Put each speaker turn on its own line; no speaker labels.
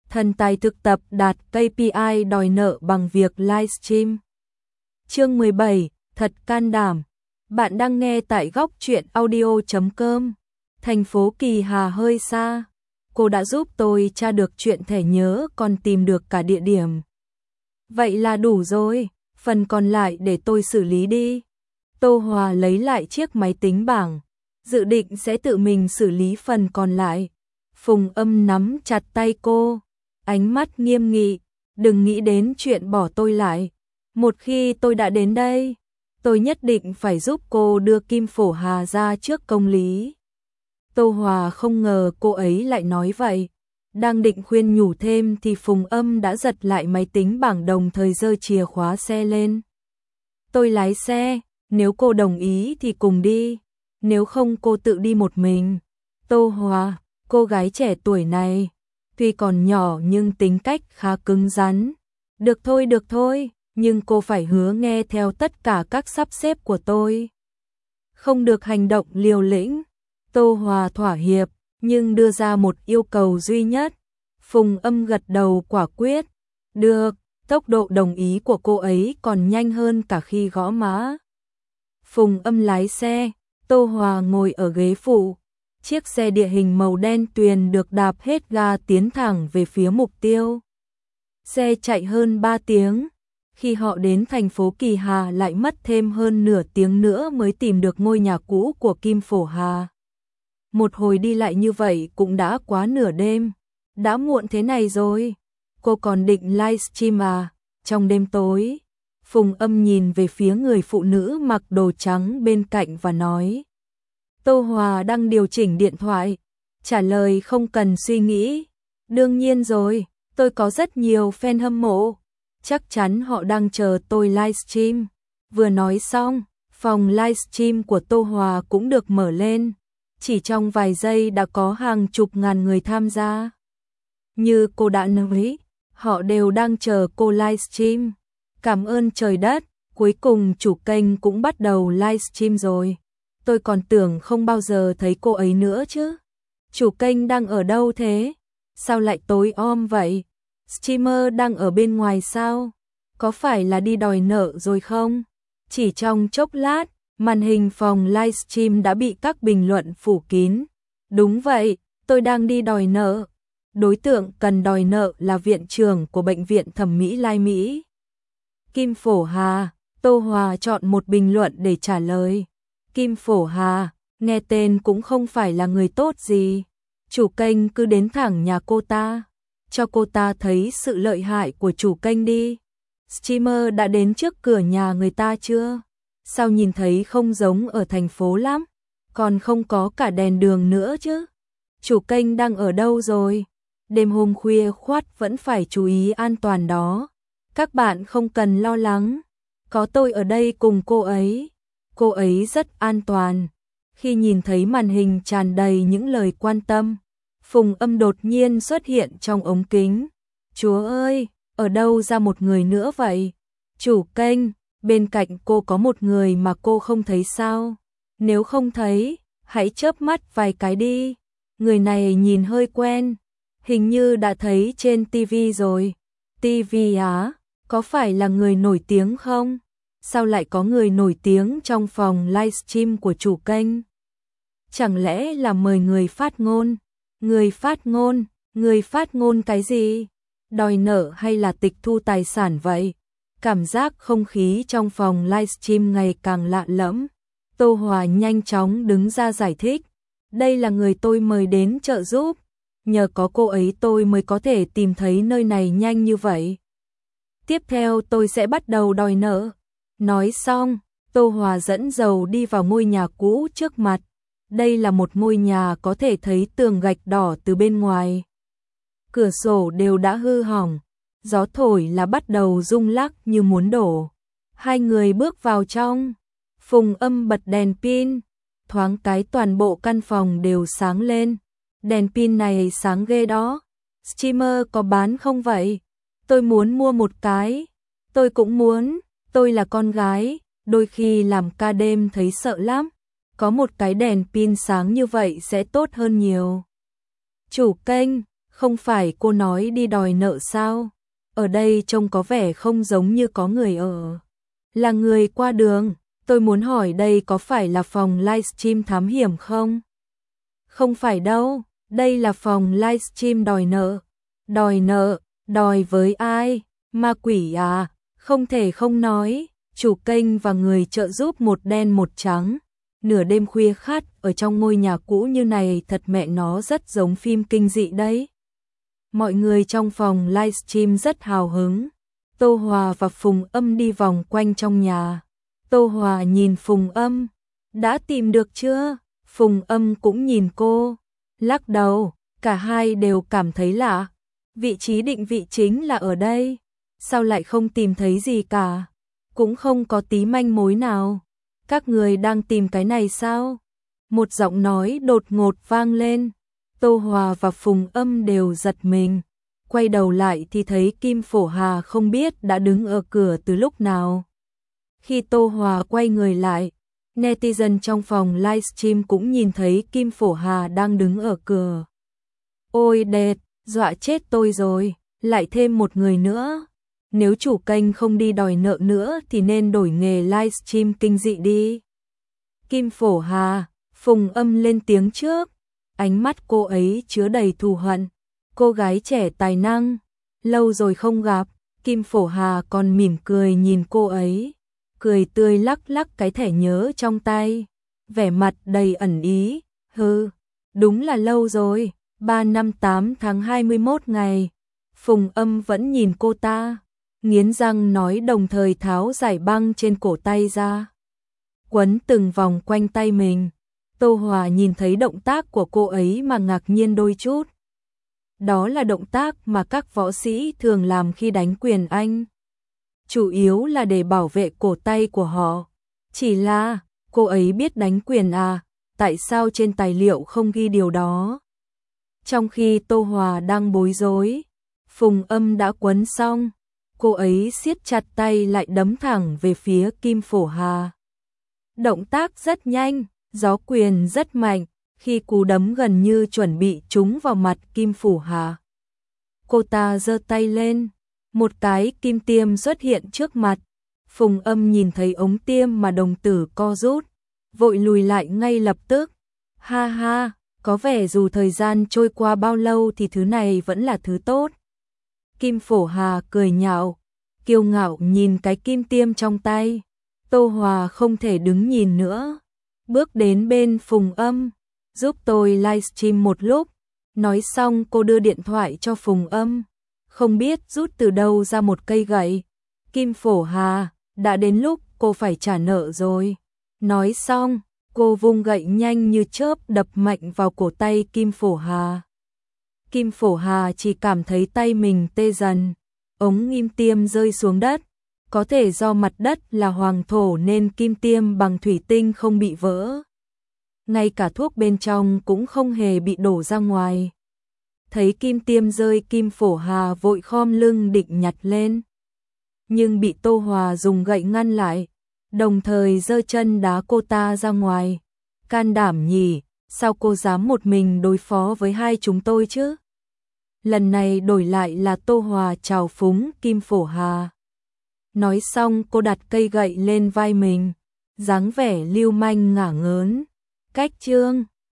Thần tài thực tập đạt KPI đòi nợ bằng việc livestream. Chương 17, thật can đảm. Bạn đang nghe tại góc truyện audio.com. Thành phố Kỳ Hà hơi xa. Cô đã giúp tôi tra được chuyện thẻ nhớ, còn tìm được cả địa điểm. Vậy là đủ rồi, phần còn lại để tôi xử lý đi. Tô Hòa lấy lại chiếc máy tính bảng, dự định sẽ tự mình xử lý phần còn lại. Phùng Âm nắm chặt tay cô, ánh mắt nghiêm nghị, đừng nghĩ đến chuyện bỏ tôi lại. Một khi tôi đã đến đây, tôi nhất định phải giúp cô đưa Kim Phổ Hà ra trước công lý. Tô Hòa không ngờ cô ấy lại nói vậy. Đang định khuyên nhủ thêm thì Phùng Âm đã giật lại máy tính bảng, đồng thời giơ chìa khóa xe lên. Tôi lái xe, nếu cô đồng ý thì cùng đi, nếu không cô tự đi một mình. Tô Hòa, cô gái trẻ tuổi này, tuy còn nhỏ nhưng tính cách khá cứng rắn. Được thôi, nhưng cô phải hứa nghe theo tất cả các sắp xếp của tôi. Không được hành động liều lĩnh. Tô Hòa thỏa hiệp, nhưng đưa ra một yêu cầu duy nhất. Phùng Âm gật đầu quả quyết. Được, tốc độ đồng ý của cô ấy còn nhanh hơn cả khi gõ mã. Phùng Âm lái xe, Tô Hòa ngồi ở ghế phụ. Chiếc xe địa hình màu đen tuyền được đạp hết ga tiến thẳng về phía mục tiêu. Xe chạy hơn 3 tiếng. Khi họ đến thành phố Kỳ Hà lại mất thêm hơn nửa tiếng nữa mới tìm được ngôi nhà cũ của Kim Phổ Hà. Một hồi đi lại như vậy cũng đã quá nửa đêm. Đã muộn thế này rồi, cô còn định livestream à? Trong đêm tối, Phùng Âm nhìn về phía người phụ nữ mặc đồ trắng bên cạnh và nói. Tô Hòa đang điều chỉnh điện thoại, trả lời không cần suy nghĩ. Đương nhiên rồi, tôi có rất nhiều fan hâm mộ, chắc chắn họ đang chờ tôi livestream. Vừa nói xong, phòng livestream của Tô Hòa cũng được mở lên. Chỉ trong vài giây đã có hàng chục ngàn người tham gia. Như cô đã nói, họ đều đang chờ cô livestream. Cảm ơn trời đất, cuối cùng chủ kênh cũng bắt đầu livestream rồi. Tôi còn tưởng không bao giờ thấy cô ấy nữa chứ. Chủ kênh đang ở đâu thế? Sao lại tối om vậy? Streamer đang ở bên ngoài sao? Có phải là đi đòi nợ rồi không? Chỉ trong chốc lát, màn hình phòng livestream đã bị các bình luận phủ kín. Đúng vậy, tôi đang đi đòi nợ. Đối tượng cần đòi nợ là viện trưởng của bệnh viện thẩm mỹ Lai Mỹ. Kim Phổ Hà. Tô Hòa chọn một bình luận để trả lời. Kim Phổ Hà, nghe tên cũng không phải là người tốt gì. Chủ kênh cứ đến thẳng nhà cô ta, cho cô ta thấy sự lợi hại của chủ kênh đi. Streamer đã đến trước cửa nhà người ta chưa? Sao nhìn thấy không giống ở thành phố lắm, còn không có cả đèn đường nữa chứ. Chủ kênh đang ở đâu rồi? Đêm hôm khuya khoắt vẫn phải chú ý an toàn đó. Các bạn không cần lo lắng, có tôi ở đây cùng cô ấy. Cô ấy rất an toàn. Khi nhìn thấy màn hình tràn đầy những lời quan tâm, Phùng Âm đột nhiên xuất hiện trong ống kính. Chúa ơi, ở đâu ra một người nữa vậy? Chủ kênh, bên cạnh cô có một người mà cô không thấy sao? Nếu không thấy, hãy chớp mắt vài cái đi. Người này nhìn hơi quen, hình như đã thấy trên TV rồi. TV á, có phải là người nổi tiếng không? Sao lại có người nổi tiếng trong phòng livestream của chủ kênh? Chẳng lẽ là mời người phát ngôn? Người phát ngôn cái gì? Đòi nợ hay là tịch thu tài sản vậy? Cảm giác không khí trong phòng livestream ngày càng lạ lẫm. Tô Hòa nhanh chóng đứng ra giải thích. Đây là người tôi mời đến trợ giúp. Nhờ có cô ấy tôi mới có thể tìm thấy nơi này nhanh như vậy. Tiếp theo tôi sẽ bắt đầu đòi nợ. Nói xong, Tô Hòa dẫn dầu đi vào ngôi nhà cũ trước mặt. Đây là một ngôi nhà có thể thấy tường gạch đỏ từ bên ngoài. Cửa sổ đều đã hư hỏng, gió thổi là bắt đầu rung lắc như muốn đổ. Hai người bước vào trong, Phùng Âm bật đèn pin, thoáng cái toàn bộ căn phòng đều sáng lên. Đèn pin này sáng ghê đó, streamer có bán không vậy? Tôi muốn mua một cái. Tôi cũng muốn, tôi là con gái, đôi khi làm ca đêm thấy sợ lắm. Có một cái đèn pin sáng như vậy sẽ tốt hơn nhiều. Chủ kênh, Không phải cô nói đi đòi nợ sao? Ở đây trông có vẻ không giống như có người ở. Là người qua đường, tôi muốn hỏi đây có phải là phòng livestream thám hiểm không? Không phải đâu, đây là phòng livestream đòi nợ. Đòi nợ, đòi với ai? Ma quỷ à? Không thể không nói, chủ kênh và người trợ giúp một đen một trắng. Nửa đêm khuya khát ở trong ngôi nhà cũ như này thật mẹ nó rất giống phim kinh dị đấy. Mọi người trong phòng livestream rất hào hứng. Tô Hòa và Phùng Âm đi vòng quanh trong nhà. Tô Hòa nhìn Phùng Âm. Đã tìm được chưa? Phùng Âm cũng nhìn cô. Lắc đầu, cả hai đều cảm thấy lạ. Vị trí định vị chính là ở đây. Sao lại không tìm thấy gì cả? Cũng không có tí manh mối nào. Các người đang tìm cái này sao? Một giọng nói đột ngột vang lên. Tô Hòa và Phùng Âm đều giật mình. Quay đầu lại thì thấy Kim Phổ Hà không biết đã đứng ở cửa từ lúc nào. Khi Tô Hòa quay người lại, netizen trong phòng livestream cũng nhìn thấy Kim Phổ Hà đang đứng ở cửa. Ôi đệt, dọa chết tôi rồi, lại thêm một người nữa. Nếu chủ kênh không đi đòi nợ nữa thì nên đổi nghề livestream kinh dị đi. Kim Phổ Hà, Phùng Âm lên tiếng trước. Ánh mắt cô ấy chứa đầy thù hận. Cô gái trẻ tài năng, lâu rồi không gặp. Kim Phổ Hà còn mỉm cười nhìn cô ấy, cười tươi lắc lắc cái thẻ nhớ trong tay, vẻ mặt đầy ẩn ý. Hừ, đúng là lâu rồi, 3 năm 8 tháng 21 ngày. Phùng Âm vẫn nhìn cô ta, nghiến răng nói đồng thời tháo giải băng trên cổ tay ra, quấn từng vòng quanh tay mình. Tô Hòa nhìn thấy động tác của cô ấy mà ngạc nhiên đôi chút. Đó là động tác mà các võ sĩ thường làm khi đánh quyền Anh. Chủ yếu là để bảo vệ cổ tay của họ. Chỉ là, cô ấy biết đánh quyền à, tại sao trên tài liệu không ghi điều đó? Trong khi Tô Hòa đang bối rối, Phùng Âm đã quấn xong. Cô ấy siết chặt tay lại đấm thẳng về phía Kim Phổ Hà. Động tác rất nhanh, gió quyền rất mạnh, khi cú đấm gần như chuẩn bị trúng vào mặt Kim Phổ Hà. Cô ta giơ tay lên, một cái kim tiêm xuất hiện trước mặt. Phùng Âm nhìn thấy ống tiêm mà đồng tử co rút, vội lùi lại ngay lập tức. Ha ha, có vẻ dù thời gian trôi qua bao lâu thì thứ này vẫn là thứ tốt. Kim Phổ Hà cười nhạo, kiêu ngạo nhìn cái kim tiêm trong tay. Tô Hòa không thể đứng nhìn nữa, bước đến bên Phùng Âm, giúp tôi livestream một lúc. Nói xong cô đưa điện thoại cho Phùng Âm, không biết rút từ đâu ra một cây gậy. Kim Phổ Hà, đã đến lúc cô phải trả nợ rồi. Nói xong, cô vung gậy nhanh như chớp đập mạnh vào cổ tay Kim Phổ Hà. Kim Phổ Hà chỉ cảm thấy tay mình tê dần, ống kim tiêm rơi xuống đất. Có thể do mặt đất là hoàng thổ nên kim tiêm bằng thủy tinh không bị vỡ. Ngay cả thuốc bên trong cũng không hề bị đổ ra ngoài. Thấy kim tiêm rơi, Kim Phổ Hà vội khom lưng định nhặt lên. Nhưng bị Tô Hòa dùng gậy ngăn lại, đồng thời giơ chân đá cô ta ra ngoài. Can đảm nhỉ, sao cô dám một mình đối phó với hai chúng tôi chứ? Lần này đổi lại là Tô Hòa trào phúng Kim Phổ Hà. Nói xong cô đặt cây gậy lên vai mình, dáng vẻ lưu manh ngả ngớn. Cách chương